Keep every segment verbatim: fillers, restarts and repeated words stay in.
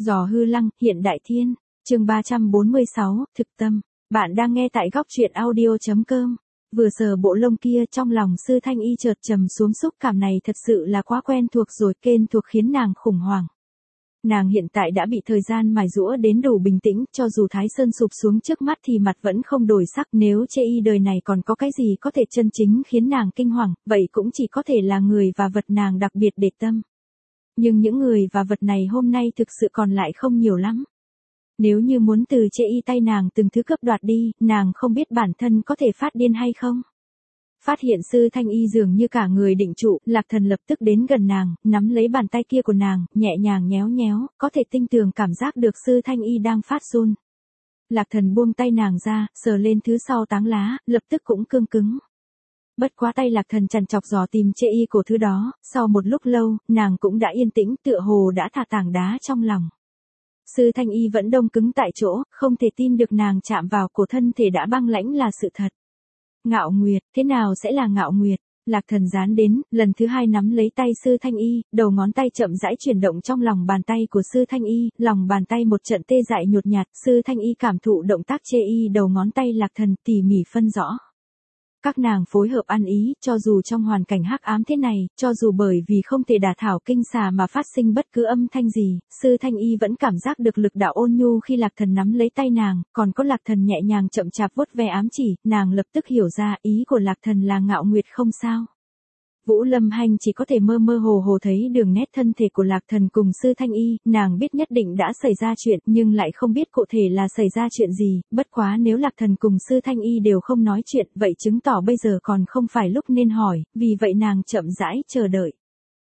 Giò hư lăng, hiện đại thiên. Chương ba trăm bốn mươi sáu, thực tâm. Bạn đang nghe tại góc truyện audio chấm com. Vừa sờ bộ lông kia, trong lòng Sư Thanh Y chợt trầm xuống, xúc cảm này thật sự là quá quen thuộc rồi, quen thuộc khiến nàng khủng hoảng. Nàng hiện tại đã bị thời gian mài giũa đến đủ bình tĩnh, cho dù Thái Sơn sụp xuống trước mắt thì mặt vẫn không đổi sắc. Nếu chê y đời này còn có cái gì có thể chân chính khiến nàng kinh hoàng, vậy cũng chỉ có thể là người và vật nàng đặc biệt để tâm. Nhưng những người và vật này hôm nay thực sự còn lại không nhiều lắm. Nếu như muốn từ chê y tay nàng từng thứ cướp đoạt đi, nàng không biết bản thân có thể phát điên hay không. Phát hiện Sư Thanh Y dường như cả người định trụ, Lạc Thần lập tức đến gần nàng, nắm lấy bàn tay kia của nàng, nhẹ nhàng nhéo nhéo, có thể tinh tường cảm giác được Sư Thanh Y đang phát run. Lạc Thần buông tay nàng ra, sờ lên thứ sau táng lá, lập tức cũng cương cứng. Bất quá tay Lạc Thần trằn trọc dò tìm chê y của thứ đó, sau một lúc lâu, nàng cũng đã yên tĩnh, tựa hồ đã thả tảng đá trong lòng. Sư Thanh Y vẫn đông cứng tại chỗ, không thể tin được nàng chạm vào cổ thân thể đã băng lãnh là sự thật. Ngạo Nguyệt, thế nào sẽ là Ngạo Nguyệt? Lạc Thần dán đến, lần thứ hai nắm lấy tay Sư Thanh Y, đầu ngón tay chậm rãi chuyển động trong lòng bàn tay của Sư Thanh Y, lòng bàn tay một trận tê dại nhột nhạt. Sư Thanh Y cảm thụ động tác chê y đầu ngón tay Lạc Thần tỉ mỉ phân rõ. Các nàng phối hợp ăn ý, cho dù trong hoàn cảnh hắc ám thế này, cho dù bởi vì không thể đả thảo kinh xà mà phát sinh bất cứ âm thanh gì, Sư Thanh Y vẫn cảm giác được lực đạo ôn nhu khi Lạc Thần nắm lấy tay nàng, còn có Lạc Thần nhẹ nhàng chậm chạp vuốt ve ám chỉ, nàng lập tức hiểu ra ý của Lạc Thần là Ngạo Nguyệt không sao. Vũ Lâm Hanh chỉ có thể mơ mơ hồ hồ thấy đường nét thân thể của Lạc Thần cùng Sư Thanh Y, nàng biết nhất định đã xảy ra chuyện, nhưng lại không biết cụ thể là xảy ra chuyện gì, bất quá nếu Lạc Thần cùng Sư Thanh Y đều không nói chuyện, vậy chứng tỏ bây giờ còn không phải lúc nên hỏi, vì vậy nàng chậm rãi chờ đợi.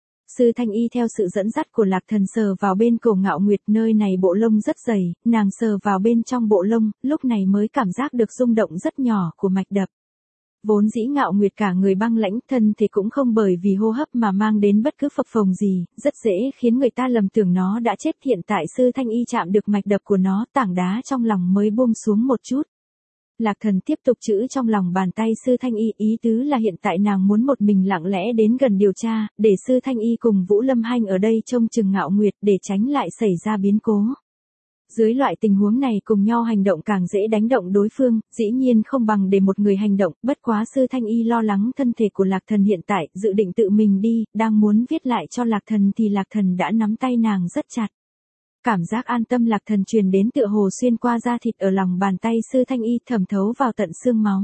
Sư Thanh Y theo sự dẫn dắt của Lạc Thần sờ vào bên cổ Ngạo Nguyệt, nơi này bộ lông rất dày, nàng sờ vào bên trong bộ lông, lúc này mới cảm giác được rung động rất nhỏ của mạch đập. Vốn dĩ Ngạo Nguyệt cả người băng lãnh, thân thì cũng không bởi vì hô hấp mà mang đến bất cứ phập phồng gì, rất dễ khiến người ta lầm tưởng nó đã chết. Hiện tại Sư Thanh Y chạm được mạch đập của nó, tảng đá trong lòng mới buông xuống một chút. Lạc Thần tiếp tục chữ trong lòng bàn tay Sư Thanh Y, ý tứ là hiện tại nàng muốn một mình lặng lẽ đến gần điều tra, để Sư Thanh Y cùng Vũ Lâm Hanh ở đây trông chừng Ngạo Nguyệt để tránh lại xảy ra biến cố. Dưới loại tình huống này cùng nhau hành động càng dễ đánh động đối phương, dĩ nhiên không bằng để một người hành động, bất quá Sư Thanh Y lo lắng thân thể của Lạc Thần hiện tại, dự định tự mình đi, đang muốn viết lại cho Lạc Thần thì Lạc Thần đã nắm tay nàng rất chặt. Cảm giác an tâm Lạc Thần truyền đến tựa hồ xuyên qua da thịt ở lòng bàn tay Sư Thanh Y, thẩm thấu vào tận xương máu.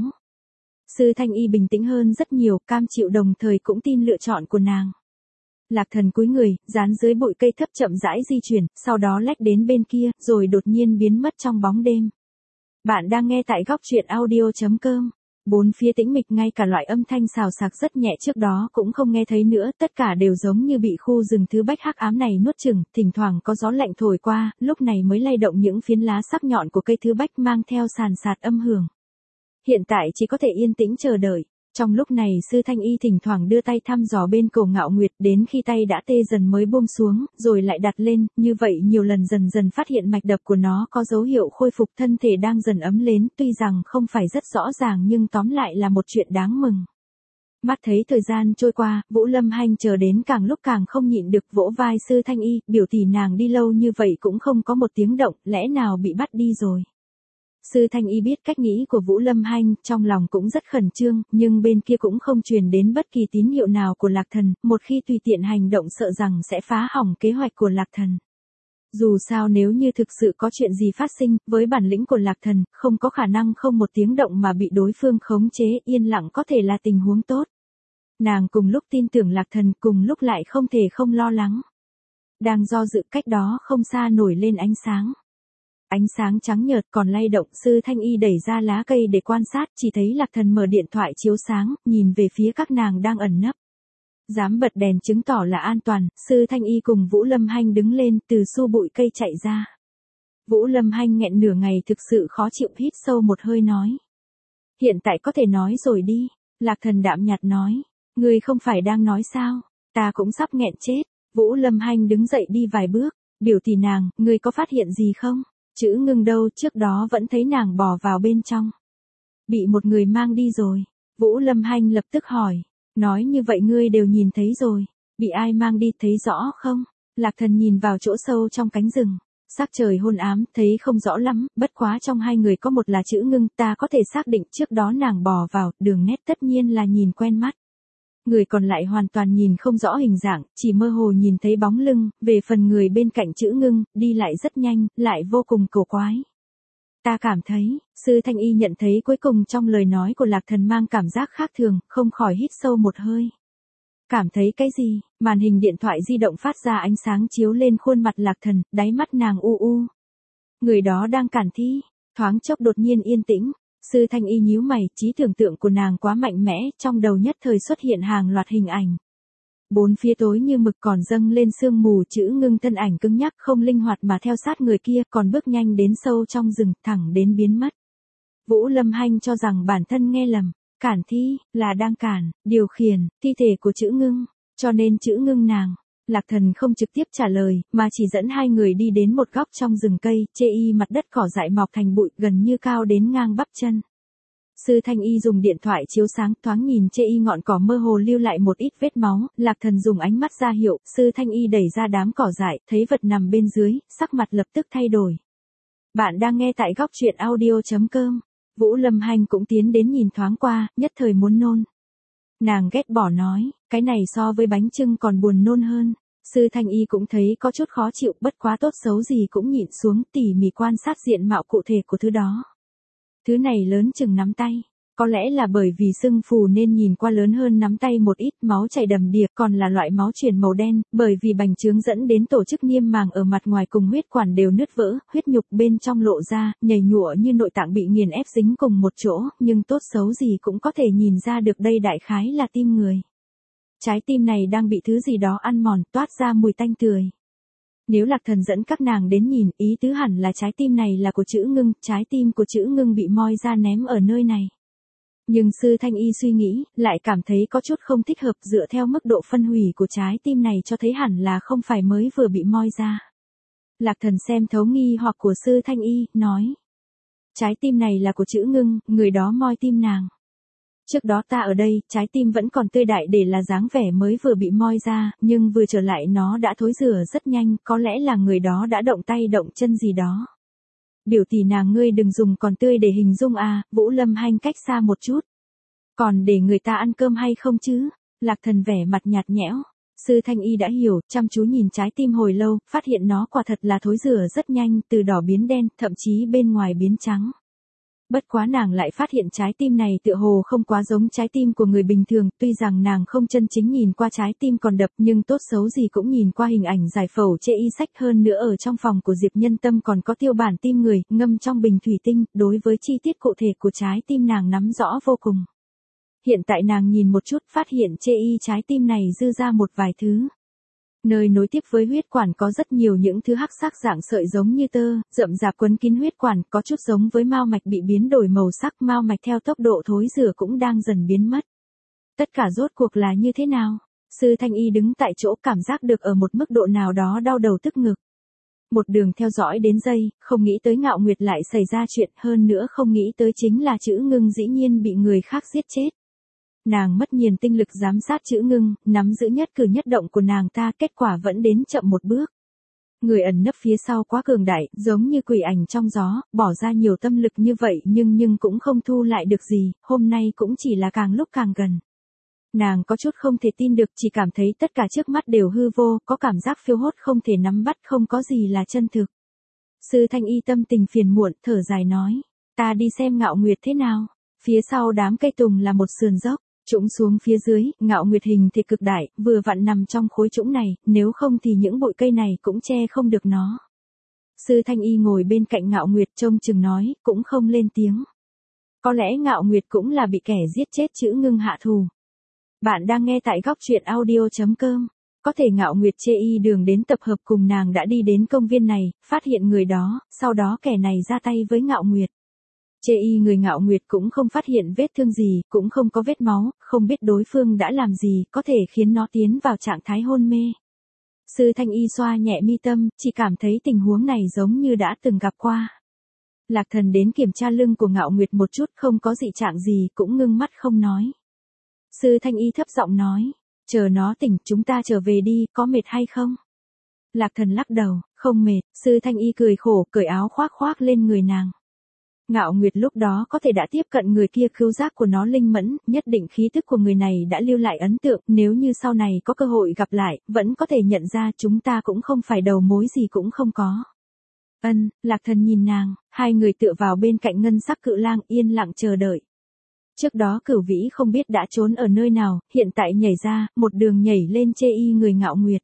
Sư Thanh Y bình tĩnh hơn rất nhiều, cam chịu đồng thời cũng tin lựa chọn của nàng. Lạc Thần cúi người, dán dưới bụi cây thấp chậm rãi di chuyển, sau đó lách đến bên kia, rồi đột nhiên biến mất trong bóng đêm. Bạn đang nghe tại góc truyện audio chấm com. Bốn phía tĩnh mịch, ngay cả loại âm thanh xào xạc rất nhẹ trước đó cũng không nghe thấy nữa, tất cả đều giống như bị khu rừng thứ bách hắc ám này nuốt chửng, thỉnh thoảng có gió lạnh thổi qua, lúc này mới lay động những phiến lá sắc nhọn của cây thứ bách mang theo sàn sạt âm hưởng. Hiện tại chỉ có thể yên tĩnh chờ đợi. Trong lúc này Sư Thanh Y thỉnh thoảng đưa tay thăm dò bên cổ Ngạo Nguyệt, đến khi tay đã tê dần mới buông xuống, rồi lại đặt lên, như vậy nhiều lần dần dần phát hiện mạch đập của nó có dấu hiệu khôi phục, thân thể đang dần ấm lên, tuy rằng không phải rất rõ ràng nhưng tóm lại là một chuyện đáng mừng. Mắt thấy thời gian trôi qua, Vũ Lâm Hanh chờ đến càng lúc càng không nhịn được, vỗ vai Sư Thanh Y, biểu tỷ nàng đi lâu như vậy cũng không có một tiếng động, lẽ nào bị bắt đi rồi. Sư Thanh Y biết cách nghĩ của Vũ Lâm Hanh, trong lòng cũng rất khẩn trương, nhưng bên kia cũng không truyền đến bất kỳ tín hiệu nào của Lạc Thần, một khi tùy tiện hành động sợ rằng sẽ phá hỏng kế hoạch của Lạc Thần. Dù sao nếu như thực sự có chuyện gì phát sinh, với bản lĩnh của Lạc Thần, không có khả năng không một tiếng động mà bị đối phương khống chế, yên lặng có thể là tình huống tốt. Nàng cùng lúc tin tưởng Lạc Thần, cùng lúc lại không thể không lo lắng. Đang do dự, cách đó không xa nổi lên ánh sáng. Ánh sáng trắng nhợt còn lay động, Sư Thanh Y đẩy ra lá cây để quan sát, chỉ thấy Lạc Thần mở điện thoại chiếu sáng, nhìn về phía các nàng đang ẩn nấp. Dám bật đèn chứng tỏ là an toàn, Sư Thanh Y cùng Vũ Lâm Hanh đứng lên, từ xu bụi cây chạy ra. Vũ Lâm Hanh nghẹn nửa ngày thực sự khó chịu, hít sâu một hơi nói. Hiện tại có thể nói rồi đi, Lạc Thần đạm nhạt nói. Ngươi không phải đang nói sao, ta cũng sắp nghẹn chết. Vũ Lâm Hanh đứng dậy đi vài bước, biểu tỷ nàng, ngươi có phát hiện gì không? Chữ ngưng đâu, trước đó vẫn thấy nàng bò vào bên trong. Bị một người mang đi rồi. Vũ Lâm Hanh lập tức hỏi. Nói như vậy ngươi đều nhìn thấy rồi. Bị ai mang đi thấy rõ không? Lạc Thần nhìn vào chỗ sâu trong cánh rừng. Sắc trời hôn ám, thấy không rõ lắm, bất quá trong hai người có một là chữ Ngưng, ta có thể xác định trước đó nàng bò vào, đường nét tất nhiên là nhìn quen mắt. Người còn lại hoàn toàn nhìn không rõ hình dạng, chỉ mơ hồ nhìn thấy bóng lưng, về phần người bên cạnh chữ Ngưng, đi lại rất nhanh, lại vô cùng cổ quái. Ta cảm thấy, Sư Thanh Y nhận thấy cuối cùng trong lời nói của Lạc Thần mang cảm giác khác thường, không khỏi hít sâu một hơi. Cảm thấy cái gì? Màn hình điện thoại di động phát ra ánh sáng chiếu lên khuôn mặt Lạc Thần, đáy mắt nàng u u. Người đó đang cản thi, thoáng chốc đột nhiên yên tĩnh. Sư Thanh Y nhíu mày, trí tưởng tượng của nàng quá mạnh mẽ, trong đầu nhất thời xuất hiện hàng loạt hình ảnh. Bốn phía tối như mực còn dâng lên sương mù, chữ Ngưng thân ảnh cứng nhắc không linh hoạt mà theo sát người kia, còn bước nhanh đến sâu trong rừng, thẳng đến biến mất. Vũ Lâm Hanh cho rằng bản thân nghe lầm, cản thi, là đang cản, điều khiển, thi thể của chữ Ngưng, cho nên chữ Ngưng nàng. Lạc Thần không trực tiếp trả lời, mà chỉ dẫn hai người đi đến một góc trong rừng cây, chê y mặt đất cỏ dại mọc thành bụi gần như cao đến ngang bắp chân. Sư Thanh Y dùng điện thoại chiếu sáng, thoáng nhìn chê y ngọn cỏ mơ hồ lưu lại một ít vết máu, Lạc Thần dùng ánh mắt ra hiệu, Sư Thanh Y đẩy ra đám cỏ dại, thấy vật nằm bên dưới, sắc mặt lập tức thay đổi. Bạn đang nghe tại góc truyện audio chấm com. Vũ Lâm Hanh cũng tiến đến nhìn thoáng qua, nhất thời muốn nôn. Nàng ghét bỏ nói, cái này so với bánh chưng còn buồn nôn hơn. Sư Thanh Y cũng thấy có chút khó chịu, bất quá tốt xấu gì cũng nhịn xuống, tỉ mỉ quan sát diện mạo cụ thể của thứ đó. Thứ này lớn chừng nắm tay, có lẽ là bởi vì sưng phù nên nhìn qua lớn hơn nắm tay một ít, máu chảy đầm đìa, còn là loại máu chuyển màu đen, bởi vì bành trướng dẫn đến tổ chức niêm màng ở mặt ngoài cùng huyết quản đều nứt vỡ, huyết nhục bên trong lộ ra, nhầy nhụa như nội tạng bị nghiền ép dính cùng một chỗ, nhưng tốt xấu gì cũng có thể nhìn ra được đây đại khái là tim người. Trái tim này đang bị thứ gì đó ăn mòn, toát ra mùi tanh tưởi. Nếu Lạc Thần dẫn các nàng đến nhìn, ý tứ hẳn là trái tim này là của chữ Ngưng, trái tim của chữ Ngưng bị moi ra ném ở nơi này. Nhưng Sư Thanh Y suy nghĩ, lại cảm thấy có chút không thích hợp, dựa theo mức độ phân hủy của trái tim này cho thấy hẳn là không phải mới vừa bị moi ra. Lạc Thần xem thấu nghi hoặc của Sư Thanh Y, nói. Trái tim này là của chữ Ngưng, người đó moi tim nàng. Trước đó ta ở đây, trái tim vẫn còn tươi đại để là dáng vẻ mới vừa bị moi ra, nhưng vừa trở lại nó đã thối rữa rất nhanh, có lẽ là người đó đã động tay động chân gì đó. Biểu tỷ nàng ngươi đừng dùng còn tươi để hình dung à, Vũ Lâm Hanh cách xa một chút. Còn để người ta ăn cơm hay không chứ? Lạc Thần vẻ mặt nhạt nhẽo. Sư Thanh Y đã hiểu, chăm chú nhìn trái tim hồi lâu, phát hiện nó quả thật là thối rữa rất nhanh, từ đỏ biến đen, thậm chí bên ngoài biến trắng. Bất quá nàng lại phát hiện trái tim này tựa hồ không quá giống trái tim của người bình thường, tuy rằng nàng không chân chính nhìn qua trái tim còn đập nhưng tốt xấu gì cũng nhìn qua hình ảnh giải phẫu chê y sách, hơn nữa ở trong phòng của Diệp Nhân Tâm còn có tiêu bản tim người, ngâm trong bình thủy tinh, đối với chi tiết cụ thể của trái tim nàng nắm rõ vô cùng. Hiện tại nàng nhìn một chút phát hiện chê y trái tim này dư ra một vài thứ. Nơi nối tiếp với huyết quản có rất nhiều những thứ hắc sắc dạng sợi giống như tơ, rậm rạp quấn kín huyết quản, có chút giống với mao mạch bị biến đổi màu sắc, mao mạch theo tốc độ thối rữa cũng đang dần biến mất. Tất cả rốt cuộc là như thế nào? Sư Thanh Y đứng tại chỗ cảm giác được ở một mức độ nào đó đau đầu tức ngực. Một đường theo dõi đến giây, không nghĩ tới Ngạo Nguyệt lại xảy ra chuyện, hơn nữa không nghĩ tới chính là chữ Ngưng dĩ nhiên bị người khác giết chết. Nàng mất nhiên tinh lực giám sát chữ Ngưng, nắm giữ nhất cử nhất động của nàng ta, kết quả vẫn đến chậm một bước. Người ẩn nấp phía sau quá cường đại, giống như quỷ ảnh trong gió, bỏ ra nhiều tâm lực như vậy nhưng nhưng cũng không thu lại được gì, hôm nay cũng chỉ là càng lúc càng gần. Nàng có chút không thể tin được, chỉ cảm thấy tất cả trước mắt đều hư vô, có cảm giác phiêu hốt không thể nắm bắt, không có gì là chân thực. Sư Thanh Y tâm tình phiền muộn, thở dài nói, ta đi xem Ngạo Nguyệt thế nào. Phía sau đám cây tùng là một sườn dốc. Trũng xuống phía dưới, Ngạo Nguyệt hình thì cực đại, vừa vặn nằm trong khối trũng này, nếu không thì những bụi cây này cũng che không được nó. Sư Thanh Y ngồi bên cạnh Ngạo Nguyệt trông chừng nói, cũng không lên tiếng. Có lẽ Ngạo Nguyệt cũng là bị kẻ giết chết chữ Ngưng hạ thù. Bạn đang nghe tại góc truyện audio chấm com. Có thể Ngạo Nguyệt chê y đường đến tập hợp cùng nàng đã đi đến công viên này, phát hiện người đó, sau đó kẻ này ra tay với Ngạo Nguyệt. Chê y người Ngạo Nguyệt cũng không phát hiện vết thương gì, cũng không có vết máu, không biết đối phương đã làm gì, có thể khiến nó tiến vào trạng thái hôn mê. Sư Thanh Y xoa nhẹ mi tâm, chỉ cảm thấy tình huống này giống như đã từng gặp qua. Lạc Thần đến kiểm tra lưng của Ngạo Nguyệt một chút, không có dị trạng gì, cũng ngưng mắt không nói. Sư Thanh Y thấp giọng nói, chờ nó tỉnh chúng ta trở về đi, có mệt hay không? Lạc Thần lắc đầu, không mệt, Sư Thanh Y cười khổ, cởi áo khoác khoác lên người nàng. Ngạo Nguyệt lúc đó có thể đã tiếp cận người kia, khứu giác của nó linh mẫn, nhất định khí tức của người này đã lưu lại ấn tượng, nếu như sau này có cơ hội gặp lại, vẫn có thể nhận ra chúng ta cũng không phải đầu mối gì cũng không có. Ân, Lạc Thần nhìn nàng, hai người tựa vào bên cạnh ngân sắc cự lang yên lặng chờ đợi. Trước đó Cửu Vĩ không biết đã trốn ở nơi nào, hiện tại nhảy ra, một đường nhảy lên chê y người Ngạo Nguyệt.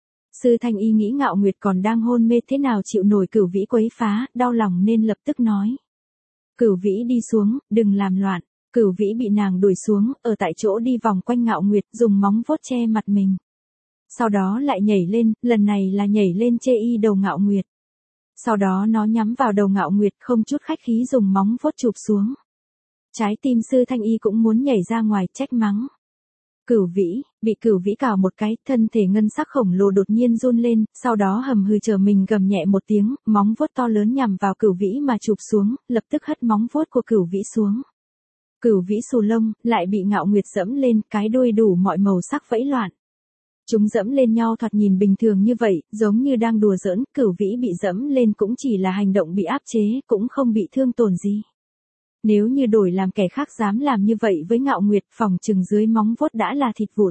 Sư Thanh Y nghĩ Ngạo Nguyệt còn đang hôn mê thế nào chịu nổi Cửu Vĩ quấy phá, đau lòng nên lập tức nói. Cửu Vĩ đi xuống, đừng làm loạn. Cửu Vĩ bị nàng đuổi xuống, ở tại chỗ đi vòng quanh Ngạo Nguyệt, dùng móng vuốt che mặt mình. Sau đó lại nhảy lên, lần này là nhảy lên chê y đầu Ngạo Nguyệt. Sau đó nó nhắm vào đầu Ngạo Nguyệt, không chút khách khí dùng móng vuốt chụp xuống. Trái tim Sư Thanh Y cũng muốn nhảy ra ngoài, trách mắng. Cửu Vĩ, bị Cửu Vĩ cào một cái, thân thể ngân sắc khổng lồ đột nhiên run lên, sau đó hầm hừ chờ mình gầm nhẹ một tiếng, móng vuốt to lớn nhằm vào Cửu Vĩ mà chụp xuống, lập tức hất móng vuốt của Cửu Vĩ xuống. Cửu Vĩ xù lông, lại bị Ngạo Nguyệt dẫm lên, cái đuôi đủ mọi màu sắc vẫy loạn. Chúng dẫm lên nhau thoạt nhìn bình thường như vậy, giống như đang đùa giỡn, Cửu Vĩ bị dẫm lên cũng chỉ là hành động bị áp chế, cũng không bị thương tổn gì. Nếu như đổi làm kẻ khác dám làm như vậy với Ngạo Nguyệt, phòng chừng dưới móng vuốt đã là thịt vụn.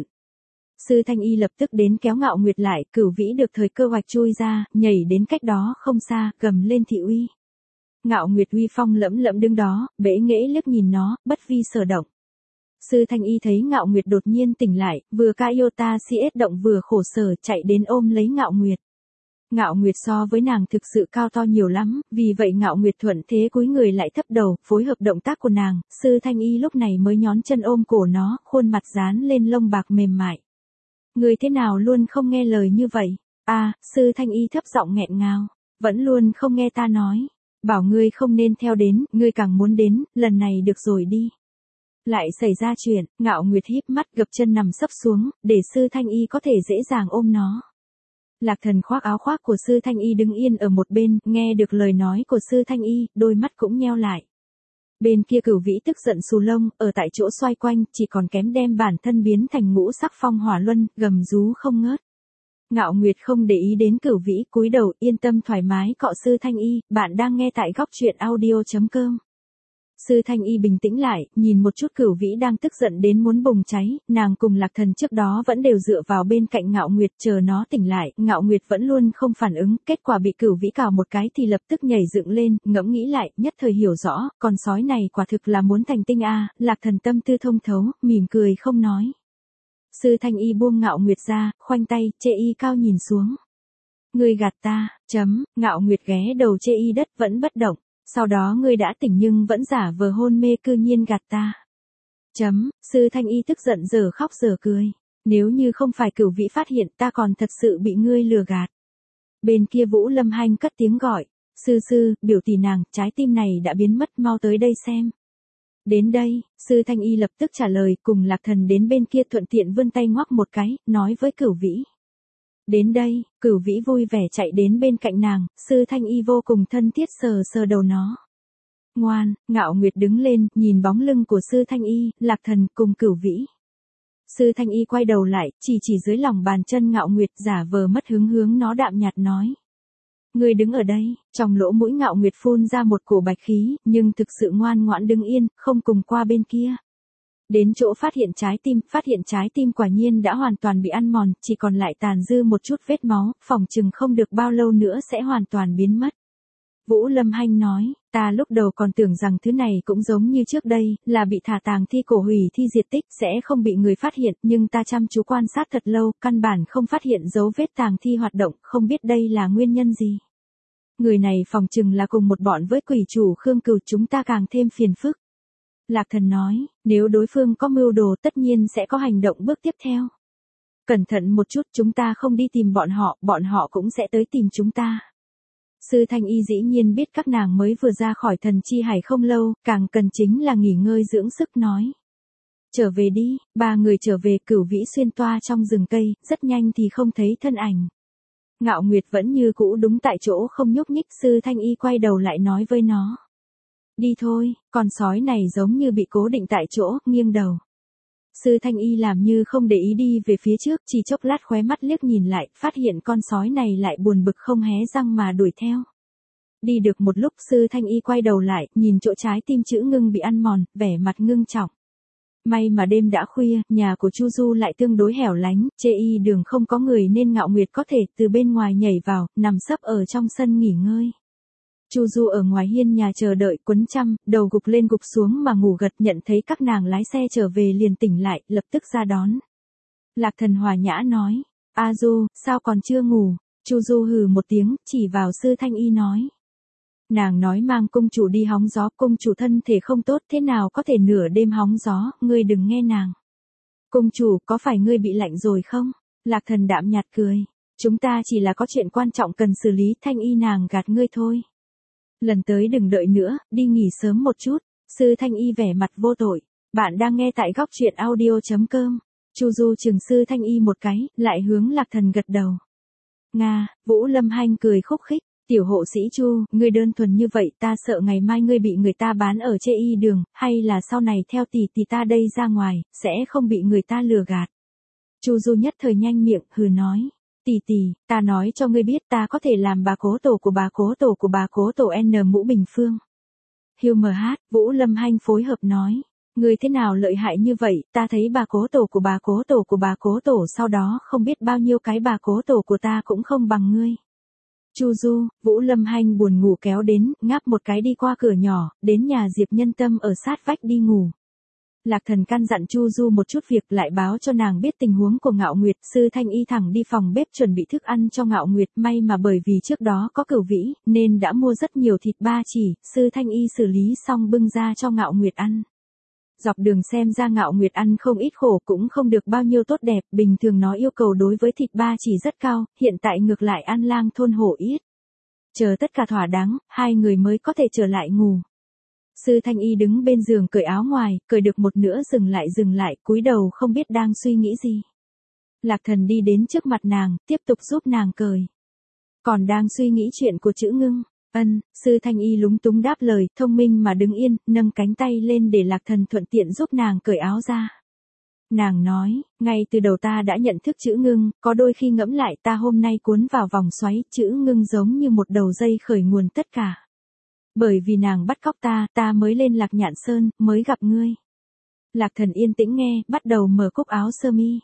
Sư Thanh Y lập tức đến kéo Ngạo Nguyệt lại, Cửu Vĩ được thời cơ hoạch chui ra, nhảy đến cách đó không xa, gầm lên thị uy. Ngạo Nguyệt uy phong lẫm lẫm đứng đó, bẽ nghễ liếc nhìn nó, bất vi sở động. Sư Thanh Y thấy Ngạo Nguyệt đột nhiên tỉnh lại, vừa ca iota cs động vừa khổ sở chạy đến ôm lấy Ngạo Nguyệt. Ngạo Nguyệt so với nàng thực sự cao to nhiều lắm, vì vậy Ngạo Nguyệt thuận thế cúi người lại thấp đầu, phối hợp động tác của nàng, Sư Thanh Y lúc này mới nhón chân ôm cổ nó, khuôn mặt dán lên lông bạc mềm mại. Người thế nào luôn không nghe lời như vậy? À, Sư Thanh Y thấp giọng nghẹn ngào, vẫn luôn không nghe ta nói. Bảo ngươi không nên theo đến, ngươi càng muốn đến, lần này được rồi đi. Lại xảy ra chuyện, Ngạo Nguyệt híp mắt gập chân nằm sấp xuống, để Sư Thanh Y có thể dễ dàng ôm nó. Lạc Thần khoác áo khoác của Sư Thanh Y đứng yên ở một bên, nghe được lời nói của Sư Thanh Y, đôi mắt cũng nheo lại. Bên kia Cửu Vĩ tức giận xù lông, ở tại chỗ xoay quanh, chỉ còn kém đem bản thân biến thành ngũ sắc phong hỏa luân, gầm rú không ngớt. Ngạo Nguyệt không để ý đến Cửu Vĩ, cúi đầu yên tâm thoải mái cọ Sư Thanh Y, bạn đang nghe tại góc truyện audio chấm com. Sư Thanh Y bình tĩnh lại, nhìn một chút Cửu Vĩ đang tức giận đến muốn bùng cháy, nàng cùng Lạc Thần trước đó vẫn đều dựa vào bên cạnh Ngạo Nguyệt chờ nó tỉnh lại, Ngạo Nguyệt vẫn luôn không phản ứng, kết quả bị Cửu Vĩ cào một cái thì lập tức nhảy dựng lên, ngẫm nghĩ lại, nhất thời hiểu rõ, con sói này quả thực là muốn thành tinh a, Lạc Thần tâm tư thông thấu, mỉm cười không nói. Sư Thanh Y buông Ngạo Nguyệt ra, khoanh tay, chê y cao nhìn xuống. Ngươi gạt ta, chấm, Ngạo Nguyệt ghé đầu chê y đất vẫn bất động. Sau đó ngươi đã tỉnh nhưng vẫn giả vờ hôn mê cư nhiên gạt ta. Chấm, Sư Thanh Y tức giận giờ khóc giờ cười. Nếu như không phải Cửu Vĩ phát hiện ta còn thật sự bị ngươi lừa gạt. Bên kia Vũ Lâm Hanh cất tiếng gọi. Sư sư, biểu tỷ nàng, trái tim này đã biến mất, mau tới đây xem. Đến đây, Sư Thanh Y lập tức trả lời, cùng Lạc Thần đến bên kia thuận tiện vươn tay ngoắc một cái, nói với Cửu Vĩ. Đến đây, Cửu Vĩ vui vẻ chạy đến bên cạnh nàng, Sư Thanh Y vô cùng thân thiết sờ sờ đầu nó. Ngoan, Ngạo Nguyệt đứng lên, nhìn bóng lưng của Sư Thanh Y, Lạc Thần cùng Cửu Vĩ. Sư Thanh Y quay đầu lại, chỉ chỉ dưới lòng bàn chân Ngạo Nguyệt, giả vờ mất hứng hướng nó đạm nhạt nói. Ngươi đứng ở đây, trong lỗ mũi Ngạo Nguyệt phun ra một cổ bạch khí, nhưng thực sự ngoan ngoãn đứng yên, không cùng qua bên kia. Đến chỗ phát hiện trái tim, phát hiện trái tim quả nhiên đã hoàn toàn bị ăn mòn, chỉ còn lại tàn dư một chút vết máu, phòng chừng không được bao lâu nữa sẽ hoàn toàn biến mất. Vũ Lâm Hanh nói, ta lúc đầu còn tưởng rằng thứ này cũng giống như trước đây, là bị thả tàng thi cổ hủy thi diệt tích, sẽ không bị người phát hiện, nhưng ta chăm chú quan sát thật lâu, căn bản không phát hiện dấu vết tàng thi hoạt động, không biết đây là nguyên nhân gì. Người này phòng chừng là cùng một bọn với quỷ chủ Khương Cửu, chúng ta càng thêm phiền phức. Lạc Thần nói, nếu đối phương có mưu đồ tất nhiên sẽ có hành động bước tiếp theo. Cẩn thận một chút, chúng ta không đi tìm bọn họ, bọn họ cũng sẽ tới tìm chúng ta. Sư Thanh Y dĩ nhiên biết các nàng mới vừa ra khỏi thần chi hải không lâu, càng cần chính là nghỉ ngơi dưỡng sức nói. Trở về đi, ba người trở về, Cửu Vĩ xuyên toa trong rừng cây, rất nhanh thì không thấy thân ảnh. Ngạo Nguyệt vẫn như cũ đúng tại chỗ không nhúc nhích, Sư Thanh Y quay đầu lại nói với nó. Đi thôi, con sói này giống như bị cố định tại chỗ, nghiêng đầu. Sư Thanh Y làm như không để ý đi về phía trước, chỉ chốc lát khóe mắt liếc nhìn lại, phát hiện con sói này lại buồn bực không hé răng mà đuổi theo. Đi được một lúc Sư Thanh Y quay đầu lại, nhìn chỗ trái tim chữ ngưng bị ăn mòn, vẻ mặt ngưng trọng. May mà đêm đã khuya, nhà của Chu Du lại tương đối hẻo lánh, chê y đường không có người nên Ngạo Nguyệt có thể từ bên ngoài nhảy vào, nằm sấp ở trong sân nghỉ ngơi. Chu Du ở ngoài hiên nhà chờ đợi quấn chăn, đầu gục lên gục xuống mà ngủ gật, nhận thấy các nàng lái xe trở về liền tỉnh lại, lập tức ra đón. Lạc Thần hòa nhã nói, A Du, sao còn chưa ngủ? Chu Du hừ một tiếng, chỉ vào Sư Thanh Y nói. Nàng nói mang cung chủ đi hóng gió, cung chủ thân thể không tốt thế nào có thể nửa đêm hóng gió, ngươi đừng nghe nàng. Cung chủ, có phải ngươi bị lạnh rồi không? Lạc Thần đạm nhạt cười. Chúng ta chỉ là có chuyện quan trọng cần xử lý, Thanh Y nàng gạt ngươi thôi. Lần tới đừng đợi nữa, đi nghỉ sớm một chút. Sư Thanh Y vẻ mặt vô tội. Bạn đang nghe tại góc truyện audio chấm com. Chu Du chừng Sư Thanh Y một cái, lại hướng Lạc Thần gật đầu. Nga, Vũ Lâm Hanh cười khúc khích. Tiểu hộ sĩ Chu, ngươi đơn thuần như vậy ta sợ ngày mai ngươi bị người ta bán ở chê y đường, hay là sau này theo tỷ tỷ ta đây ra ngoài, sẽ không bị người ta lừa gạt. Chu Du nhất thời nhanh miệng, hừ nói. Tỷ tỷ, ta nói cho ngươi biết ta có thể làm bà cố tổ của bà cố tổ của bà cố tổ N Mũ Bình Phương. Hiu mờ hát, Vũ Lâm Hanh phối hợp nói. Ngươi thế nào lợi hại như vậy, ta thấy bà cố tổ của bà cố tổ của bà cố tổ sau đó không biết bao nhiêu cái bà cố tổ của ta cũng không bằng ngươi. Chu Du, Vũ Lâm Hanh buồn ngủ kéo đến, ngáp một cái đi qua cửa nhỏ, đến nhà Diệp Nhân Tâm ở sát vách đi ngủ. Lạc Thần căn dặn Chu Du một chút việc lại báo cho nàng biết tình huống của Ngạo Nguyệt, Sư Thanh Y thẳng đi phòng bếp chuẩn bị thức ăn cho Ngạo Nguyệt, may mà bởi vì trước đó có cửu vĩ, nên đã mua rất nhiều thịt ba chỉ, Sư Thanh Y xử lý xong bưng ra cho Ngạo Nguyệt ăn. Dọc đường xem ra Ngạo Nguyệt ăn không ít khổ cũng không được bao nhiêu tốt đẹp, bình thường nó yêu cầu đối với thịt ba chỉ rất cao, hiện tại ngược lại ăn lang thôn hổ ít. Chờ tất cả thỏa đáng, hai người mới có thể trở lại ngủ. Sư Thanh Y đứng bên giường cởi áo ngoài, cởi được một nửa dừng lại dừng lại, cúi đầu không biết đang suy nghĩ gì. Lạc Thần đi đến trước mặt nàng, tiếp tục giúp nàng cởi. Còn đang suy nghĩ chuyện của chữ Ngưng. Ân, Sư Thanh Y lúng túng đáp lời, thông minh mà đứng yên, nâng cánh tay lên để Lạc Thần thuận tiện giúp nàng cởi áo ra. Nàng nói, ngay từ đầu ta đã nhận thức chữ Ngưng, có đôi khi ngẫm lại ta hôm nay cuốn vào vòng xoáy, chữ Ngưng giống như một đầu dây khởi nguồn tất cả. Bởi vì nàng bắt cóc ta, ta mới lên Lạc Nhạn Sơn, mới gặp ngươi. Lạc Thần yên tĩnh nghe, bắt đầu mở cúc áo sơ mi.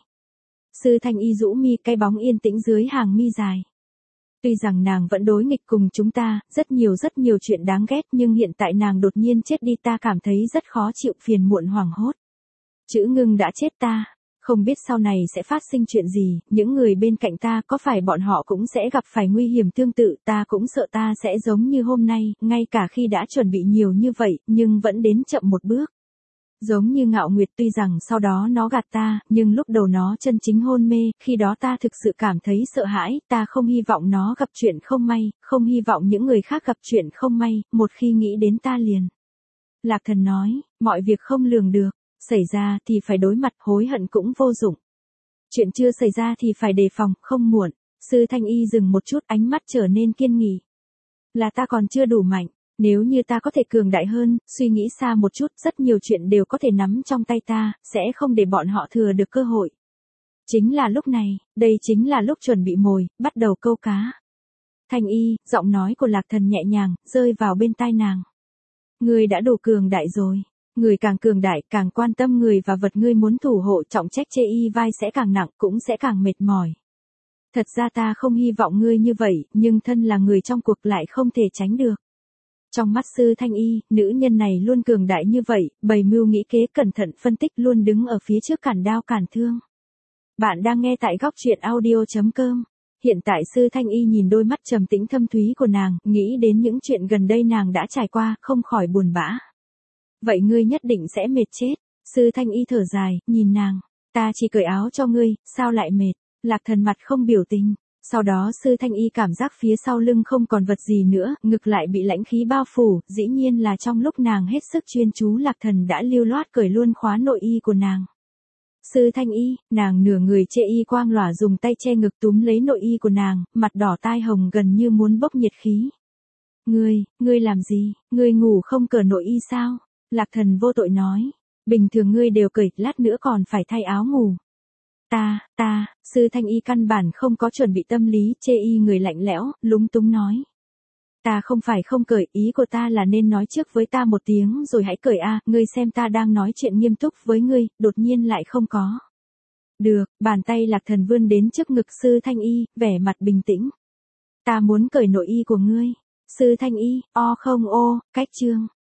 Sư Thanh Y rũ mi, cái bóng yên tĩnh dưới hàng mi dài. Tuy rằng nàng vẫn đối nghịch cùng chúng ta, rất nhiều rất nhiều chuyện đáng ghét nhưng hiện tại nàng đột nhiên chết đi ta cảm thấy rất khó chịu, phiền muộn hoảng hốt. Chữ Ngưng đã chết ta, không biết sau này sẽ phát sinh chuyện gì, những người bên cạnh ta có phải bọn họ cũng sẽ gặp phải nguy hiểm tương tự, ta cũng sợ ta sẽ giống như hôm nay, ngay cả khi đã chuẩn bị nhiều như vậy, nhưng vẫn đến chậm một bước. Giống như Ngạo Nguyệt, tuy rằng sau đó nó gạt ta, nhưng lúc đầu nó chân chính hôn mê, khi đó ta thực sự cảm thấy sợ hãi, ta không hy vọng nó gặp chuyện không may, không hy vọng những người khác gặp chuyện không may, một khi nghĩ đến ta liền. Lạc Thần nói, mọi việc không lường được, xảy ra thì phải đối mặt, hối hận cũng vô dụng. Chuyện chưa xảy ra thì phải đề phòng, không muộn. Sư Thanh Y dừng một chút, ánh mắt trở nên kiên nghị. Là ta còn chưa đủ mạnh. Nếu như ta có thể cường đại hơn, suy nghĩ xa một chút, rất nhiều chuyện đều có thể nắm trong tay ta, sẽ không để bọn họ thừa được cơ hội. Chính là lúc này, đây chính là lúc chuẩn bị mồi, bắt đầu câu cá. Thanh Y, giọng nói của Lạc Thần nhẹ nhàng, rơi vào bên tai nàng. Ngươi đã đủ cường đại rồi. Người càng cường đại, càng quan tâm người và vật ngươi muốn thủ hộ, trọng trách chê y vai sẽ càng nặng, cũng sẽ càng mệt mỏi. Thật ra ta không hy vọng ngươi như vậy, nhưng thân là người trong cuộc lại không thể tránh được. Trong mắt Sư Thanh Y, nữ nhân này luôn cường đại như vậy, bày mưu nghĩ kế cẩn thận phân tích, luôn đứng ở phía trước cản đao cản thương. Bạn đang nghe tại góc truyện audio chấm com. Hiện tại Sư Thanh Y nhìn đôi mắt trầm tĩnh thâm thúy của nàng, nghĩ đến những chuyện gần đây nàng đã trải qua, không khỏi buồn bã. Vậy ngươi nhất định sẽ mệt chết. Sư Thanh Y thở dài, nhìn nàng. Ta chỉ cởi áo cho ngươi, sao lại mệt? Lạc Thần mặt không biểu tình. Sau đó Sư Thanh Y cảm giác phía sau lưng không còn vật gì nữa, ngực lại bị lãnh khí bao phủ, dĩ nhiên là trong lúc nàng hết sức chuyên chú Lạc Thần đã lưu loát cởi luôn khóa nội y của nàng. Sư Thanh Y, nàng nửa người chê y quang lòa dùng tay che ngực túm lấy nội y của nàng, mặt đỏ tai hồng gần như muốn bốc nhiệt khí. Ngươi, ngươi làm gì, ngươi ngủ không cởi nội y sao? Lạc Thần vô tội nói. Bình thường ngươi đều cởi, lát nữa còn phải thay áo ngủ. Ta, ta, sư Thanh Y căn bản không có chuẩn bị tâm lý, chê y người lạnh lẽo, lúng túng nói. Ta không phải không cởi, ý của ta là nên nói trước với ta một tiếng rồi hãy cởi a, ngươi xem ta đang nói chuyện nghiêm túc với ngươi, đột nhiên lại không có. Được, bàn tay Lạc Thần vươn đến trước ngực sư Thanh Y, vẻ mặt bình tĩnh. Ta muốn cởi nội y của ngươi. Sư Thanh Y, o không ô, cách chương.